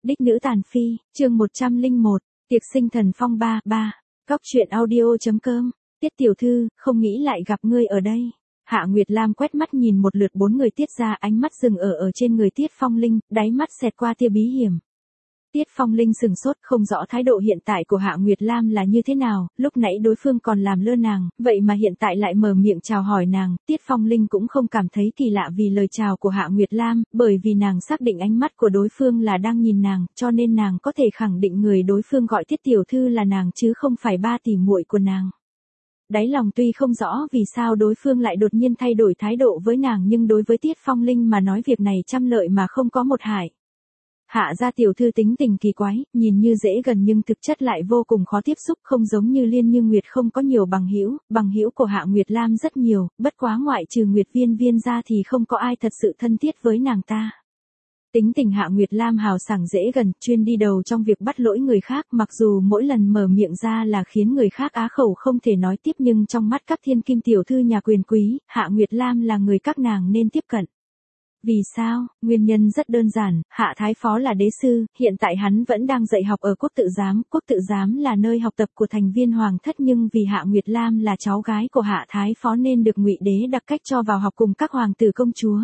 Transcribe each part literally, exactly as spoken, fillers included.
Đích nữ tàn phi, chương một trăm lẻ một, tiệc sinh thần phong ba, ba. Góc truyện audio.com, Tiết tiểu thư, không nghĩ lại gặp ngươi ở đây. Hạ Nguyệt Lam quét mắt nhìn một lượt bốn người Tiết ra, ánh mắt dừng ở ở trên người Tiết Phong Linh, đáy mắt xẹt qua tia bí hiểm. Tiết Phong Linh sừng sốt, không rõ thái độ hiện tại của Hạ Nguyệt Lam là như thế nào, lúc nãy đối phương còn làm lơ nàng, vậy mà hiện tại lại mở miệng chào hỏi nàng. Tiết Phong Linh cũng không cảm thấy kỳ lạ vì lời chào của Hạ Nguyệt Lam, bởi vì nàng xác định ánh mắt của đối phương là đang nhìn nàng, cho nên nàng có thể khẳng định người đối phương gọi Tiết tiểu thư là nàng chứ không phải ba tỷ muội của nàng. Đáy lòng tuy không rõ vì sao đối phương lại đột nhiên thay đổi thái độ với nàng, nhưng đối với Tiết Phong Linh mà nói việc này trăm lợi mà không có một hại. Hạ gia tiểu thư tính tình kỳ quái, nhìn như dễ gần nhưng thực chất lại vô cùng khó tiếp xúc, không giống như Liên Như Nguyệt không có nhiều bằng hữu, bằng hữu của Hạ Nguyệt Lam rất nhiều, bất quá ngoại trừ Nguyệt Viên Viên ra thì không có ai thật sự thân thiết với nàng ta. Tính tình Hạ Nguyệt Lam hào sảng dễ gần, chuyên đi đầu trong việc bắt lỗi người khác, mặc dù mỗi lần mở miệng ra là khiến người khác á khẩu không thể nói tiếp, nhưng trong mắt các thiên kim tiểu thư nhà quyền quý, Hạ Nguyệt Lam là người các nàng nên tiếp cận. Vì sao? Nguyên nhân rất đơn giản, Hạ Thái Phó là đế sư, hiện tại hắn vẫn đang dạy học ở Quốc Tự Giám, Quốc Tự Giám là nơi học tập của thành viên hoàng thất, nhưng vì Hạ Nguyệt Lam là cháu gái của Hạ Thái Phó nên được Ngụy Đế đặc cách cho vào học cùng các hoàng tử công chúa.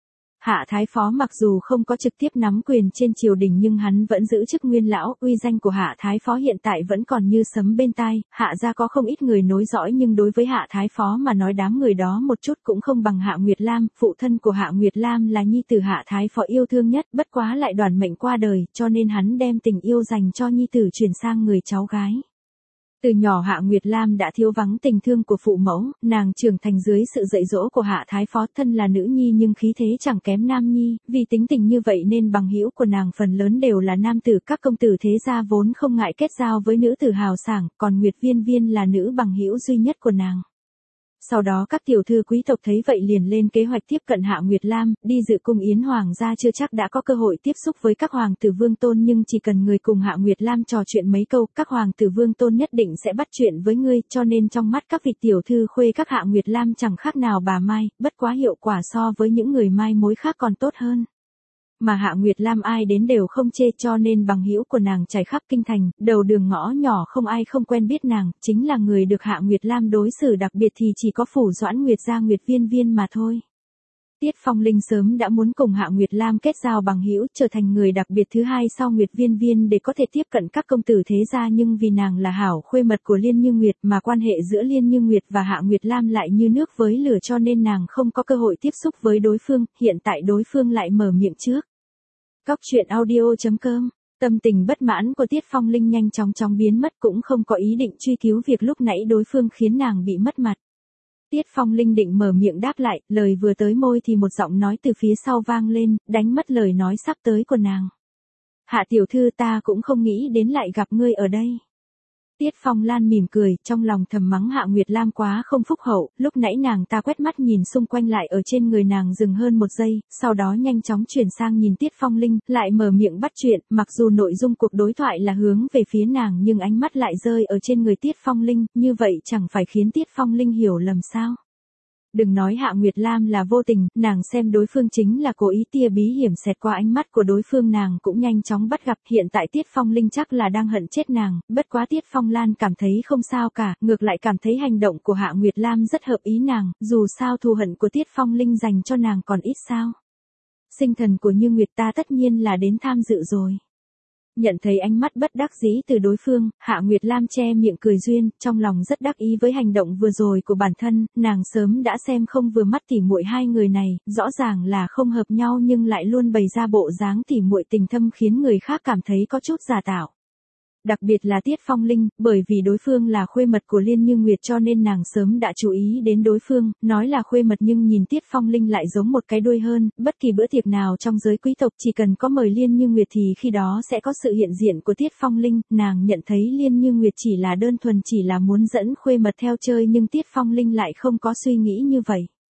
Hạ Thái Phó mặc dù không có trực tiếp nắm quyền trên triều đình nhưng hắn vẫn giữ chức nguyên lão, uy danh của Hạ Thái Phó hiện tại vẫn còn như sấm bên tai. Hạ gia có không ít người nối dõi nhưng đối với Hạ Thái Phó mà nói đám người đó một chút cũng không bằng Hạ Nguyệt Lam. Phụ thân của Hạ Nguyệt Lam là nhi tử Hạ Thái Phó yêu thương nhất, bất quá lại đoản mệnh qua đời, cho nên hắn đem tình yêu dành cho nhi tử chuyển sang người cháu gái. Từ nhỏ Hạ Nguyệt Lam đã thiếu vắng tình thương của phụ mẫu, nàng trưởng thành dưới sự dạy dỗ của Hạ Thái Phó, thân là nữ nhi nhưng khí thế chẳng kém nam nhi, vì tính tình như vậy nên bằng hữu của nàng phần lớn đều là nam tử, các công tử thế gia vốn không ngại kết giao với nữ tử hào sảng, còn Nguyệt Viên Viên là nữ bằng hữu duy nhất của nàng. Sau đó các tiểu thư quý tộc thấy vậy liền lên kế hoạch tiếp cận Hạ Nguyệt Lam, đi dự cung yến hoàng gia chưa chắc đã có cơ hội tiếp xúc với các hoàng tử vương tôn, nhưng chỉ cần người cùng Hạ Nguyệt Lam trò chuyện mấy câu, các hoàng tử vương tôn nhất định sẽ bắt chuyện với ngươi, cho nên trong mắt các vị tiểu thư khuê các Hạ Nguyệt Lam chẳng khác nào bà Mai, bất quá hiệu quả so với những người mai mối khác còn tốt hơn. Mà Hạ Nguyệt Lam ai đến đều không chê, cho nên bằng hữu của nàng trải khắp kinh thành, đầu đường ngõ nhỏ không ai không quen biết nàng, chính là người được Hạ Nguyệt Lam đối xử đặc biệt thì chỉ có Phủ Doãn Nguyệt gia Nguyệt Viên Viên mà thôi. Tiết Phong Linh sớm đã muốn cùng Hạ Nguyệt Lam kết giao bằng hữu, trở thành người đặc biệt thứ hai sau Nguyệt Viên Viên để có thể tiếp cận các công tử thế gia, nhưng vì nàng là hảo khuê mật của Liên Như Nguyệt mà quan hệ giữa Liên Như Nguyệt và Hạ Nguyệt Lam lại như nước với lửa, cho nên nàng không có cơ hội tiếp xúc với đối phương, hiện tại đối phương lại mở miệng trước. Góc truyện audio.com, tâm tình bất mãn của Tiết Phong Linh nhanh chóng chóng biến mất, cũng không có ý định truy cứu việc lúc nãy đối phương khiến nàng bị mất mặt. Tiết Phong Linh định mở miệng đáp lại, lời vừa tới môi thì một giọng nói từ phía sau vang lên, đánh mất lời nói sắp tới của nàng. Hạ tiểu thư, ta cũng không nghĩ đến lại gặp ngươi ở đây. Tiết Phong Lan mỉm cười, trong lòng thầm mắng Hạ Nguyệt Lam quá không phúc hậu, lúc nãy nàng ta quét mắt nhìn xung quanh lại ở trên người nàng dừng hơn một giây, sau đó nhanh chóng chuyển sang nhìn Tiết Phong Linh, lại mở miệng bắt chuyện, mặc dù nội dung cuộc đối thoại là hướng về phía nàng nhưng ánh mắt lại rơi ở trên người Tiết Phong Linh, như vậy chẳng phải khiến Tiết Phong Linh hiểu lầm sao? Đừng nói Hạ Nguyệt Lam là vô tình, nàng xem đối phương chính là cố ý, tia bí hiểm xẹt qua ánh mắt của đối phương nàng cũng nhanh chóng bắt gặp, hiện tại Tiết Phong Linh chắc là đang hận chết nàng, bất quá Tiết Phong Lan cảm thấy không sao cả, ngược lại cảm thấy hành động của Hạ Nguyệt Lam rất hợp ý nàng, dù sao thù hận của Tiết Phong Linh dành cho nàng còn ít sao. Sinh thần của Như Nguyệt ta tất nhiên là đến tham dự rồi. Nhận thấy ánh mắt bất đắc dĩ từ đối phương, Hạ Nguyệt Lam che miệng cười duyên, trong lòng rất đắc ý với hành động vừa rồi của bản thân, nàng sớm đã xem không vừa mắt tỉ muội hai người này, rõ ràng là không hợp nhau nhưng lại luôn bày ra bộ dáng tỉ muội tình thâm khiến người khác cảm thấy có chút giả tạo. Đặc biệt là Tiết Phong Linh, bởi vì đối phương là khuê mật của Liên Như Nguyệt cho nên nàng sớm đã chú ý đến đối phương, nói là khuê mật nhưng nhìn Tiết Phong Linh lại giống một cái đuôi hơn, bất kỳ bữa tiệc nào trong giới quý tộc chỉ cần có mời Liên Như Nguyệt thì khi đó sẽ có sự hiện diện của Tiết Phong Linh, nàng nhận thấy Liên Như Nguyệt chỉ là đơn thuần chỉ là muốn dẫn khuê mật theo chơi nhưng Tiết Phong Linh lại không có suy nghĩ như vậy.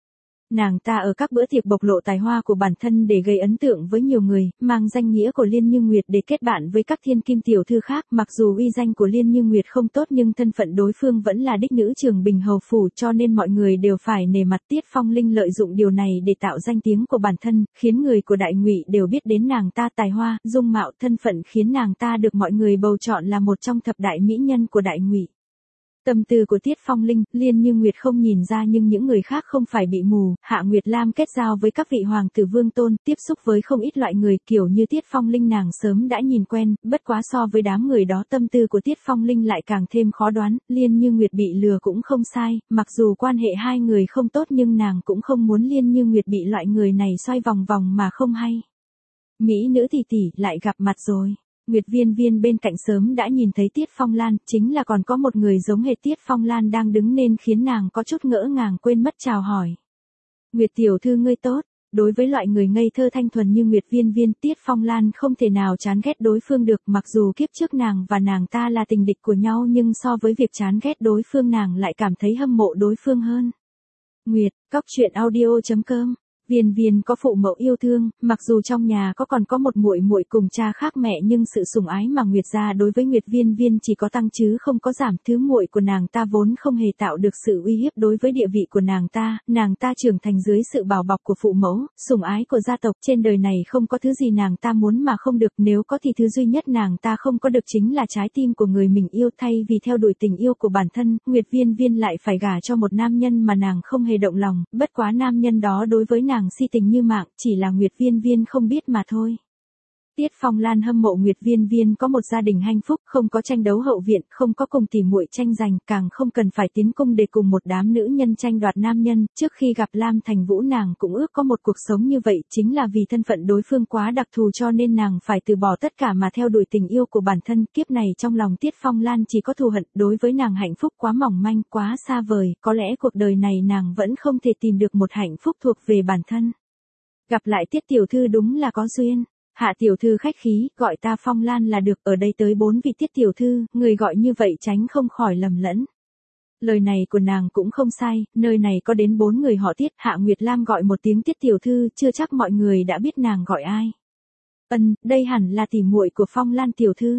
Nàng ta ở các bữa tiệc bộc lộ tài hoa của bản thân để gây ấn tượng với nhiều người, mang danh nghĩa của Liên Như Nguyệt để kết bạn với các thiên kim tiểu thư khác. Mặc dù uy danh của Liên Như Nguyệt không tốt nhưng thân phận đối phương vẫn là đích nữ Trường Bình hầu phủ, cho nên mọi người đều phải nể mặt. Tiết Phong Linh lợi dụng điều này để tạo danh tiếng của bản thân, khiến người của Đại Ngụy đều biết đến nàng ta tài hoa, dung mạo, thân phận, khiến nàng ta được mọi người bầu chọn là một trong thập đại mỹ nhân của Đại Ngụy. Tâm tư của Tiết Phong Linh, Liên Như Nguyệt không nhìn ra nhưng những người khác không phải bị mù. Hạ Nguyệt Lam kết giao với các vị hoàng tử vương tôn, tiếp xúc với không ít loại người kiểu như Tiết Phong Linh nàng sớm đã nhìn quen, bất quá so với đám người đó tâm tư của Tiết Phong Linh lại càng thêm khó đoán. Liên Như Nguyệt bị lừa cũng không sai, mặc dù quan hệ hai người không tốt nhưng nàng cũng không muốn Liên Như Nguyệt bị loại người này xoay vòng vòng mà không hay. Mỹ nữ tỷ tỷ lại gặp mặt rồi. Nguyệt Viên Viên bên cạnh sớm đã nhìn thấy Tiết Phong Lan, chính là còn có một người giống hệt Tiết Phong Lan đang đứng nên khiến nàng có chút ngỡ ngàng quên mất chào hỏi. Nguyệt tiểu thư ngươi tốt. Đối với loại người ngây thơ thanh thuần như Nguyệt Viên Viên, Tiết Phong Lan không thể nào chán ghét đối phương được, mặc dù kiếp trước nàng và nàng ta là tình địch của nhau nhưng so với việc chán ghét đối phương nàng lại cảm thấy hâm mộ đối phương hơn. Nguyệt, cóc truyện audio chấm com. Viên Viên có phụ mẫu yêu thương, mặc dù trong nhà có còn có một muội muội cùng cha khác mẹ nhưng sự sủng ái mà Nguyệt gia đối với Nguyệt Viên Viên chỉ có tăng chứ không có giảm. Thứ muội của nàng ta vốn không hề tạo được sự uy hiếp đối với địa vị của nàng ta, nàng ta trưởng thành dưới sự bảo bọc của phụ mẫu, sủng ái của gia tộc. Trên đời này không có thứ gì nàng ta muốn mà không được, nếu có thì thứ duy nhất nàng ta không có được chính là trái tim của người mình yêu. Thay vì theo đuổi tình yêu của bản thân, Nguyệt Viên Viên lại phải gả cho một nam nhân mà nàng không hề động lòng, bất quá nam nhân đó đối với nàng Nàng si tình như mạng, chỉ là Nguyệt Viên Viên không biết mà thôi. Tiết Phong Lan hâm mộ Nguyệt Viên Viên có một gia đình hạnh phúc, không có tranh đấu hậu viện, không có cùng tỉ muội tranh giành, càng không cần phải tiến cung để cùng một đám nữ nhân tranh đoạt nam nhân. Trước khi gặp Lam Thành Vũ nàng cũng ước có một cuộc sống như vậy, chính là vì thân phận đối phương quá đặc thù cho nên nàng phải từ bỏ tất cả mà theo đuổi tình yêu của bản thân. Kiếp này trong lòng Tiết Phong Lan chỉ có thù hận, đối với nàng hạnh phúc quá mỏng manh, quá xa vời, có lẽ cuộc đời này nàng vẫn không thể tìm được một hạnh phúc thuộc về bản thân. Gặp lại Tiết tiểu thư đúng là có duyên. Hạ tiểu thư khách khí, gọi ta Phong Lan là được, ở đây tới bốn vị Tiết tiểu thư, người gọi như vậy tránh không khỏi lầm lẫn. Lời này của nàng cũng không sai, nơi này có đến bốn người họ Tiết. Hạ Nguyệt Lam gọi một tiếng Tiết tiểu thư, chưa chắc mọi người đã biết nàng gọi ai. Ân, đây hẳn là tỉ muội của Phong Lan tiểu thư.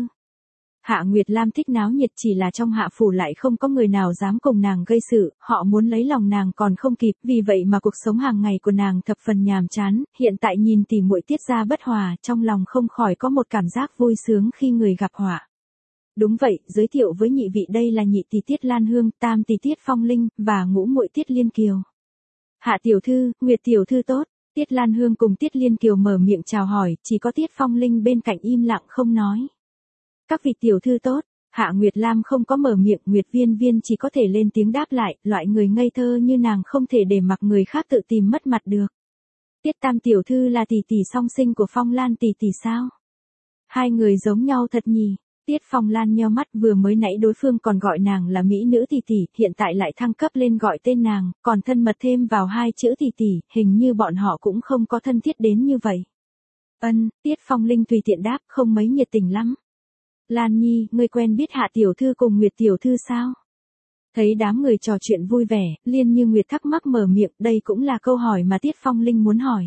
Hạ Nguyệt Lam thích náo nhiệt, chỉ là trong hạ phủ lại không có người nào dám cùng nàng gây sự, họ muốn lấy lòng nàng còn không kịp, vì vậy mà cuộc sống hàng ngày của nàng thập phần nhàm chán. Hiện tại nhìn tỉ muội Tiết gia bất hòa, trong lòng không khỏi có một cảm giác vui sướng khi người gặp họa. Đúng vậy, giới thiệu với nhị vị, đây là nhị tỷ Tiết Lan Hương, tam tỷ Tiết Phong Linh và ngũ muội Tiết Liên Kiều. Hạ tiểu thư, Nguyệt tiểu thư tốt. Tiết Lan Hương cùng Tiết Liên Kiều mở miệng chào hỏi, chỉ có Tiết Phong Linh bên cạnh im lặng không nói. Các vị tiểu thư tốt. Hạ Nguyệt Lam không có mở miệng, Nguyệt Viên Viên chỉ có thể lên tiếng đáp lại, loại người ngây thơ như nàng không thể để mặc người khác tự tìm mất mặt được. Tiết Tam tiểu thư là tỷ tỷ song sinh của Phong Lan tỷ tỷ sao? Hai người giống nhau thật nhỉ? Tiết Phong Lan nheo mắt, vừa mới nãy đối phương còn gọi nàng là mỹ nữ tỷ tỷ, hiện tại lại thăng cấp lên gọi tên nàng, còn thân mật thêm vào hai chữ tỷ tỷ, hình như bọn họ cũng không có thân thiết đến như vậy. Ân, Tiết Phong Linh tùy tiện đáp, không mấy nhiệt tình lắm. Lan Nhi, ngươi quen biết Hạ tiểu thư cùng Nguyệt tiểu thư sao? Thấy đám người trò chuyện vui vẻ, Liên Như Nguyệt thắc mắc mở miệng, đây cũng là câu hỏi mà Tiết Phong Linh muốn hỏi.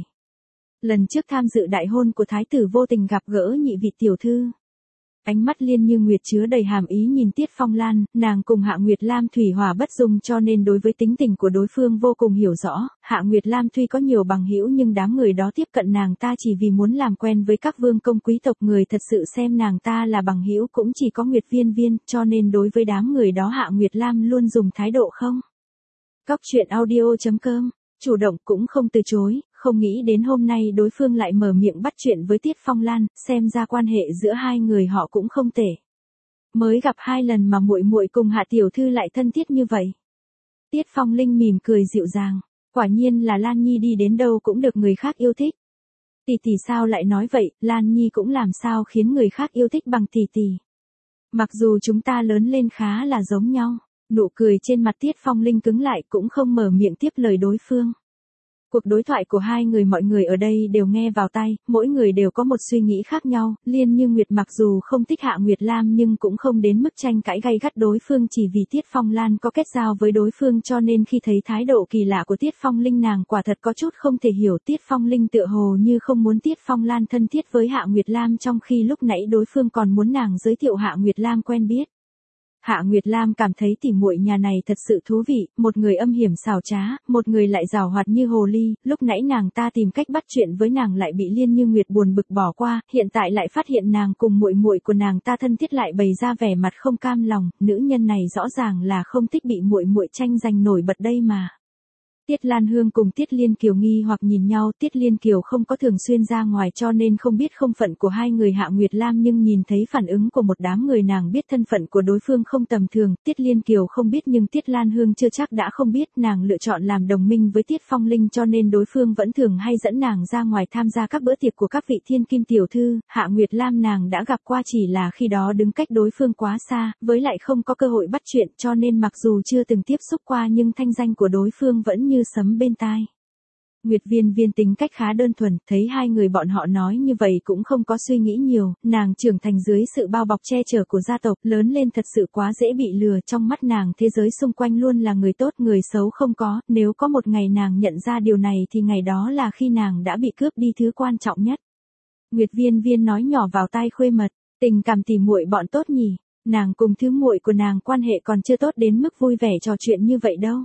Lần trước tham dự đại hôn của thái tử vô tình gặp gỡ nhị vị tiểu thư. Ánh mắt Liên Như Nguyệt chứa đầy hàm ý nhìn Tiết Phong Lan, nàng cùng Hạ Nguyệt Lam thủy hòa bất dung cho nên đối với tính tình của đối phương vô cùng hiểu rõ. Hạ Nguyệt Lam tuy có nhiều bằng hữu nhưng đám người đó tiếp cận nàng ta chỉ vì muốn làm quen với các vương công quý tộc, người thật sự xem nàng ta là bằng hữu cũng chỉ có Nguyệt Viên Viên, cho nên đối với đám người đó Hạ Nguyệt Lam luôn dùng thái độ không. Cóc truyện audio chấm com, chủ động cũng không từ chối. Không nghĩ đến hôm nay đối phương lại mở miệng bắt chuyện với Tiết Phong Lan, xem ra quan hệ giữa hai người họ cũng không tệ. Mới gặp hai lần mà muội muội cùng Hạ tiểu thư lại thân thiết như vậy. Tiết Phong Linh mỉm cười dịu dàng, quả nhiên là Lan Nhi đi đến đâu cũng được người khác yêu thích. Tỷ tỷ sao lại nói vậy, Lan Nhi cũng làm sao khiến người khác yêu thích bằng tỷ tỷ. Mặc dù chúng ta lớn lên khá là giống nhau, nụ cười trên mặt Tiết Phong Linh cứng lại cũng không mở miệng tiếp lời đối phương. Cuộc đối thoại của hai người mọi người ở đây đều nghe vào tai, mỗi người đều có một suy nghĩ khác nhau, Liên Như Nguyệt mặc dù không thích Hạ Nguyệt Lam nhưng cũng không đến mức tranh cãi gay gắt đối phương chỉ vì Tiết Phong Lan có kết giao với đối phương cho nên khi thấy thái độ kỳ lạ của Tiết Phong Linh nàng quả thật có chút không thể hiểu Tiết Phong Linh tựa hồ như không muốn Tiết Phong Lan thân thiết với Hạ Nguyệt Lam trong khi lúc nãy đối phương còn muốn nàng giới thiệu Hạ Nguyệt Lam quen biết. Hạ Nguyệt Lam cảm thấy tỉ muội nhà này thật sự thú vị, một người âm hiểm xảo trá, một người lại giàu hoạt như hồ ly, lúc nãy nàng ta tìm cách bắt chuyện với nàng lại bị Liên Như Nguyệt buồn bực bỏ qua, hiện tại lại phát hiện nàng cùng muội muội của nàng ta thân thiết lại bày ra vẻ mặt không cam lòng, nữ nhân này rõ ràng là không thích bị muội muội tranh giành nổi bật đây mà. Tiết Lan Hương cùng Tiết Liên Kiều nghi hoặc nhìn nhau, Tiết Liên Kiều không có thường xuyên ra ngoài cho nên không biết không phận của hai người Hạ Nguyệt Lam nhưng nhìn thấy phản ứng của một đám người nàng biết thân phận của đối phương không tầm thường, Tiết Liên Kiều không biết nhưng Tiết Lan Hương chưa chắc đã không biết, nàng lựa chọn làm đồng minh với Tiết Phong Linh cho nên đối phương vẫn thường hay dẫn nàng ra ngoài tham gia các bữa tiệc của các vị thiên kim tiểu thư, Hạ Nguyệt Lam nàng đã gặp qua chỉ là khi đó đứng cách đối phương quá xa, với lại không có cơ hội bắt chuyện cho nên mặc dù chưa từng tiếp xúc qua nhưng thanh danh của đối phương vẫn như sấm bên tai. Nguyệt Viên Viên tính cách khá đơn thuần, thấy hai người bọn họ nói như vậy cũng không có suy nghĩ nhiều, nàng trưởng thành dưới sự bao bọc che chở của gia tộc, lớn lên thật sự quá dễ bị lừa, trong mắt nàng thế giới xung quanh luôn là người tốt, người xấu không có, nếu có một ngày nàng nhận ra điều này thì ngày đó là khi nàng đã bị cướp đi thứ quan trọng nhất. Nguyệt Viên Viên nói nhỏ vào tai Khuê Mật, tình cảm tỉ muội bọn tốt nhỉ, nàng cùng thứ muội của nàng quan hệ còn chưa tốt đến mức vui vẻ trò chuyện như vậy đâu.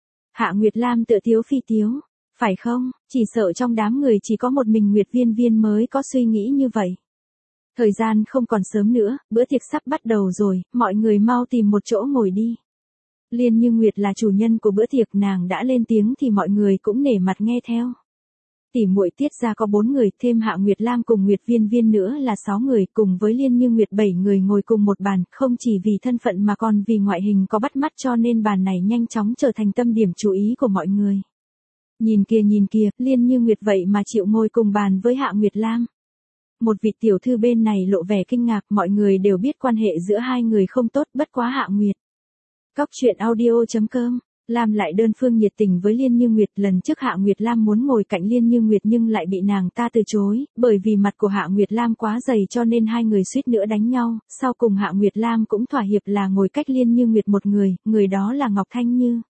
Hạ Nguyệt Lam tự tiếu phi tiếu, phải không, chỉ sợ trong đám người chỉ có một mình Nguyệt Viên Viên mới có suy nghĩ như vậy. Thời gian không còn sớm nữa, bữa tiệc sắp bắt đầu rồi, mọi người mau tìm một chỗ ngồi đi. Liên Như Nguyệt là chủ nhân của bữa tiệc, nàng đã lên tiếng thì mọi người cũng nể mặt nghe theo. Tỉ muội Tiết gia có bốn người, thêm Hạ Nguyệt Lam cùng Nguyệt Viên Viên nữa là sáu người, cùng với Liên Như Nguyệt bảy người ngồi cùng một bàn, không chỉ vì thân phận mà còn vì ngoại hình có bắt mắt cho nên bàn này nhanh chóng trở thành tâm điểm chú ý của mọi người. Nhìn kìa nhìn kìa, Liên Như Nguyệt vậy mà chịu ngồi cùng bàn với Hạ Nguyệt Lam. Một vị tiểu thư bên này lộ vẻ kinh ngạc, mọi người đều biết quan hệ giữa hai người không tốt, bất quá Hạ Nguyệt. Cóc truyện audio chấm com Lam lại đơn phương nhiệt tình với Liên Như Nguyệt, lần trước Hạ Nguyệt Lam muốn ngồi cạnh Liên Như Nguyệt nhưng lại bị nàng ta từ chối, bởi vì mặt của Hạ Nguyệt Lam quá dày cho nên hai người suýt nữa đánh nhau, sau cùng Hạ Nguyệt Lam cũng thỏa hiệp là ngồi cách Liên Như Nguyệt một người, người đó là Ngọc Thanh Như.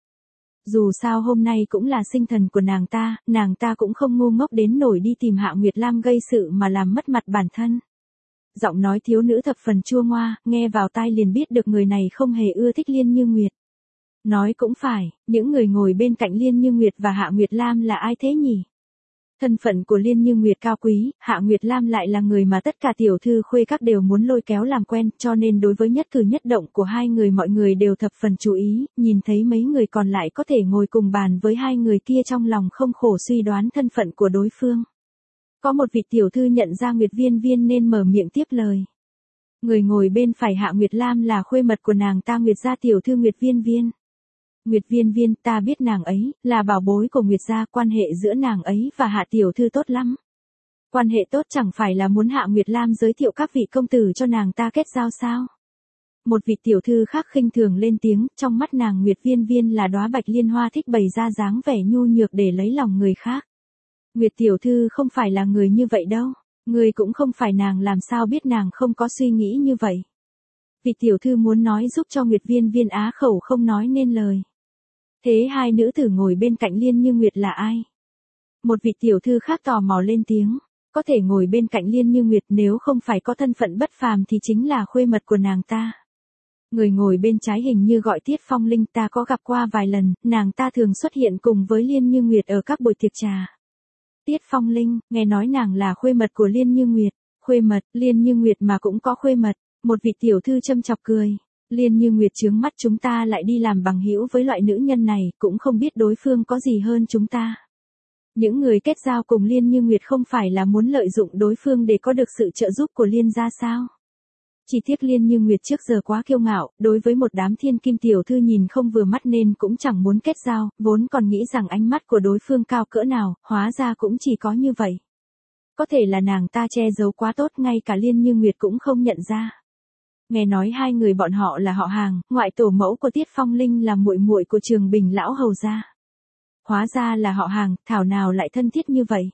Dù sao hôm nay cũng là sinh thần của nàng ta, nàng ta cũng không ngu ngốc đến nổi đi tìm Hạ Nguyệt Lam gây sự mà làm mất mặt bản thân. Giọng nói thiếu nữ thập phần chua ngoa, nghe vào tai liền biết được người này không hề ưa thích Liên Như Nguyệt. Nói cũng phải, những người ngồi bên cạnh Liên Như Nguyệt và Hạ Nguyệt Lam là ai thế nhỉ? Thân phận của Liên Như Nguyệt cao quý, Hạ Nguyệt Lam lại là người mà tất cả tiểu thư khuê các đều muốn lôi kéo làm quen, cho nên đối với nhất cử nhất động của hai người mọi người đều thập phần chú ý, nhìn thấy mấy người còn lại có thể ngồi cùng bàn với hai người kia trong lòng không khổ suy đoán thân phận của đối phương. Có một vị tiểu thư nhận ra Nguyệt Viên Viên nên mở miệng tiếp lời. Người ngồi bên phải Hạ Nguyệt Lam là khuê mật của nàng ta Nguyệt gia tiểu thư Nguyệt Viên Viên. Nguyệt Viên Viên, ta biết nàng ấy, là bảo bối của Nguyệt gia, quan hệ giữa nàng ấy và Hạ tiểu thư tốt lắm. Quan hệ tốt chẳng phải là muốn Hạ Nguyệt Lam giới thiệu các vị công tử cho nàng ta kết giao sao? Một vị tiểu thư khác khinh thường lên tiếng, trong mắt nàng Nguyệt Viên Viên là đóa bạch liên hoa thích bày ra dáng vẻ nhu nhược để lấy lòng người khác. Nguyệt tiểu thư không phải là người như vậy đâu, người cũng không phải nàng, làm sao biết nàng không có suy nghĩ như vậy. Vị tiểu thư muốn nói giúp cho Nguyệt Viên Viên á khẩu không nói nên lời. Thế hai nữ tử ngồi bên cạnh Liên Như Nguyệt là ai? Một vị tiểu thư khác tò mò lên tiếng, có thể ngồi bên cạnh Liên Như Nguyệt nếu không phải có thân phận bất phàm thì chính là khuê mật của nàng ta. Người ngồi bên trái hình như gọi Tiết Phong Linh, ta có gặp qua vài lần, nàng ta thường xuất hiện cùng với Liên Như Nguyệt ở các buổi tiệc trà. Tiết Phong Linh, nghe nói nàng là khuê mật của Liên Như Nguyệt, khuê mật, Liên Như Nguyệt mà cũng có khuê mật, một vị tiểu thư châm chọc cười. Liên Như Nguyệt chướng mắt chúng ta lại đi làm bằng hữu với loại nữ nhân này, cũng không biết đối phương có gì hơn chúng ta. Những người kết giao cùng Liên Như Nguyệt không phải là muốn lợi dụng đối phương để có được sự trợ giúp của Liên gia sao? Chỉ tiếc Liên Như Nguyệt trước giờ quá kiêu ngạo, đối với một đám thiên kim tiểu thư nhìn không vừa mắt nên cũng chẳng muốn kết giao, vốn còn nghĩ rằng ánh mắt của đối phương cao cỡ nào, hóa ra cũng chỉ có như vậy. Có thể là nàng ta che giấu quá tốt, ngay cả Liên Như Nguyệt cũng không nhận ra. Nghe nói hai người bọn họ là họ hàng, ngoại tổ mẫu của Tiết Phong Linh là muội muội của Trường Bình lão hầu gia. hóa ra là họ hàng, thảo nào lại thân thiết như vậy.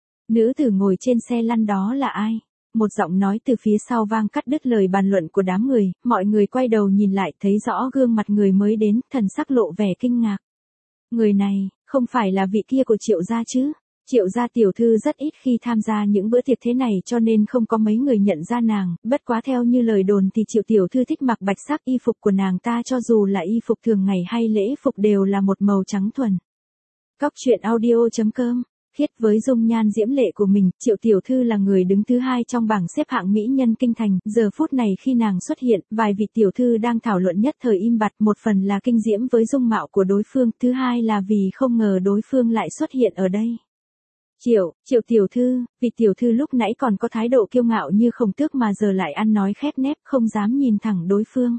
Nữ tử ngồi trên xe lăn đó là ai? Một giọng nói từ phía sau vang cắt đứt lời bàn luận của đám người, mọi người quay đầu nhìn lại thấy rõ gương mặt người mới đến, thần sắc lộ vẻ kinh ngạc. Người này, không phải là vị kia của Triệu gia chứ? Triệu gia tiểu thư rất ít khi tham gia những bữa tiệc thế này cho nên không có mấy người nhận ra nàng, bất quá theo như lời đồn thì Triệu tiểu thư thích mặc bạch sắc, y phục của nàng ta cho dù là y phục thường ngày hay lễ phục đều là một màu trắng thuần. Cóc truyện audio chấm com. Khiết với dung nhan diễm lệ của mình, Triệu tiểu thư là người đứng thứ hai trong bảng xếp hạng mỹ nhân kinh thành, giờ phút này khi nàng xuất hiện, vài vị tiểu thư đang thảo luận nhất thời im bặt, một phần là kinh diễm với dung mạo của đối phương, thứ hai là vì không ngờ đối phương lại xuất hiện ở đây. Triệu, Triệu tiểu thư, vị tiểu thư lúc nãy còn có thái độ kiêu ngạo như khổng tước mà giờ lại ăn nói khép nép, không dám nhìn thẳng đối phương.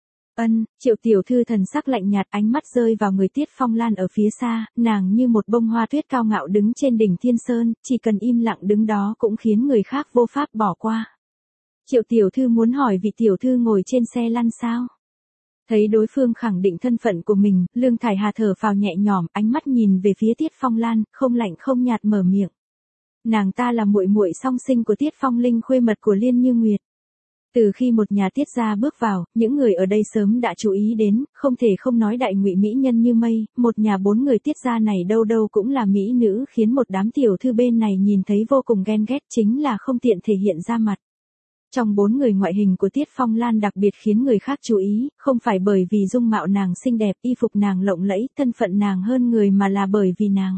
Ân, Triệu tiểu thư thần sắc lạnh nhạt, ánh mắt rơi vào người Tiết Phong Lan ở phía xa, nàng như một bông hoa tuyết cao ngạo đứng trên đỉnh Thiên Sơn, chỉ cần im lặng đứng đó cũng khiến người khác vô pháp bỏ qua. Triệu tiểu thư muốn hỏi vị tiểu thư ngồi trên xe lăn sao? Thấy đối phương khẳng định thân phận của mình, Lương Thải Hà thở phào nhẹ nhõm, ánh mắt nhìn về phía Tiết Phong Lan, không lạnh không nhạt mở miệng. Nàng ta là muội muội song sinh của Tiết Phong Linh, khuê mật của Liên Như Nguyệt. Từ khi một nhà Tiết gia bước vào, những người ở đây sớm đã chú ý đến, không thể không nói đại ngụy mỹ nhân như mây, một nhà bốn người Tiết gia này đâu đâu cũng là mỹ nữ, khiến một đám tiểu thư bên này nhìn thấy vô cùng ghen ghét, chính là không tiện thể hiện ra mặt. Trong bốn người, ngoại hình của Tiết Phong Lan đặc biệt khiến người khác chú ý, không phải bởi vì dung mạo nàng xinh đẹp, y phục nàng lộng lẫy, thân phận nàng hơn người mà là bởi vì nàng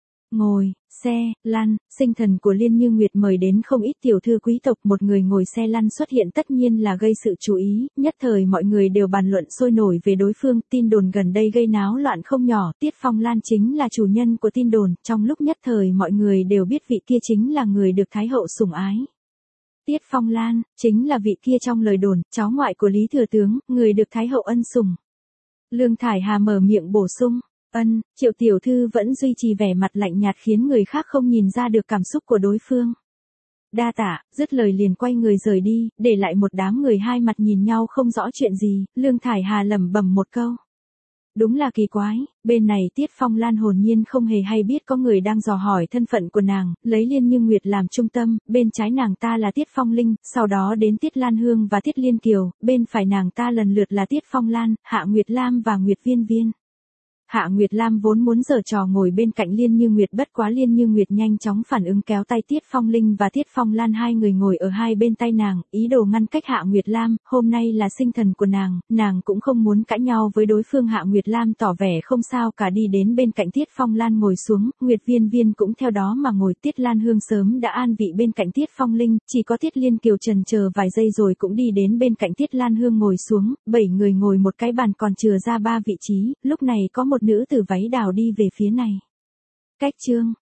ngồi xe lăn, sinh thần của Liên Như Nguyệt mời đến không ít tiểu thư quý tộc, một người ngồi xe lăn xuất hiện tất nhiên là gây sự chú ý, nhất thời mọi người đều bàn luận sôi nổi về đối phương, tin đồn gần đây gây náo loạn không nhỏ, Tiết Phong Lan chính là chủ nhân của tin đồn, trong lúc nhất thời mọi người đều biết vị kia chính là người được Thái hậu sủng ái. Tiết Phong Lan, chính là vị kia trong lời đồn, cháu ngoại của Lý Thừa Tướng, người được Thái hậu ân sủng. Lương Thải Hà mở miệng bổ sung. Ân, Triệu tiểu thư vẫn duy trì vẻ mặt lạnh nhạt khiến người khác không nhìn ra được cảm xúc của đối phương. Đa tạ, dứt lời liền quay người rời đi, để lại một đám người hai mặt nhìn nhau không rõ chuyện gì, Lương Thải Hà lẩm bẩm một câu. Đúng là kỳ quái, bên này Tiết Phong Lan hồn nhiên không hề hay biết có người đang dò hỏi thân phận của nàng, lấy Liên Như Nguyệt làm trung tâm, bên trái nàng ta là Tiết Phong Linh, sau đó đến Tiết Lan Hương và Tiết Liên Kiều, bên phải nàng ta lần lượt là Tiết Phong Lan, Hạ Nguyệt Lam và Nguyệt Viên Viên. Hạ Nguyệt Lam vốn muốn giở trò ngồi bên cạnh Liên Như Nguyệt, bất quá Liên Như Nguyệt nhanh chóng phản ứng kéo tay Tiết Phong Linh và Tiết Phong Lan, hai người ngồi ở hai bên tay nàng, ý đồ ngăn cách Hạ Nguyệt Lam, hôm nay là sinh thần của nàng, nàng cũng không muốn cãi nhau với đối phương. Hạ Nguyệt Lam tỏ vẻ không sao cả đi đến bên cạnh Tiết Phong Lan ngồi xuống, Nguyệt Viên Viên cũng theo đó mà ngồi, Tiết Lan Hương sớm đã an vị bên cạnh Tiết Phong Linh, chỉ có Tiết Liên Kiều chần chờ vài giây rồi cũng đi đến bên cạnh Tiết Lan Hương ngồi xuống, bảy người ngồi một cái bàn còn chừa ra ba vị trí, lúc này có một nữ tử váy đào đi về phía này. Cách chương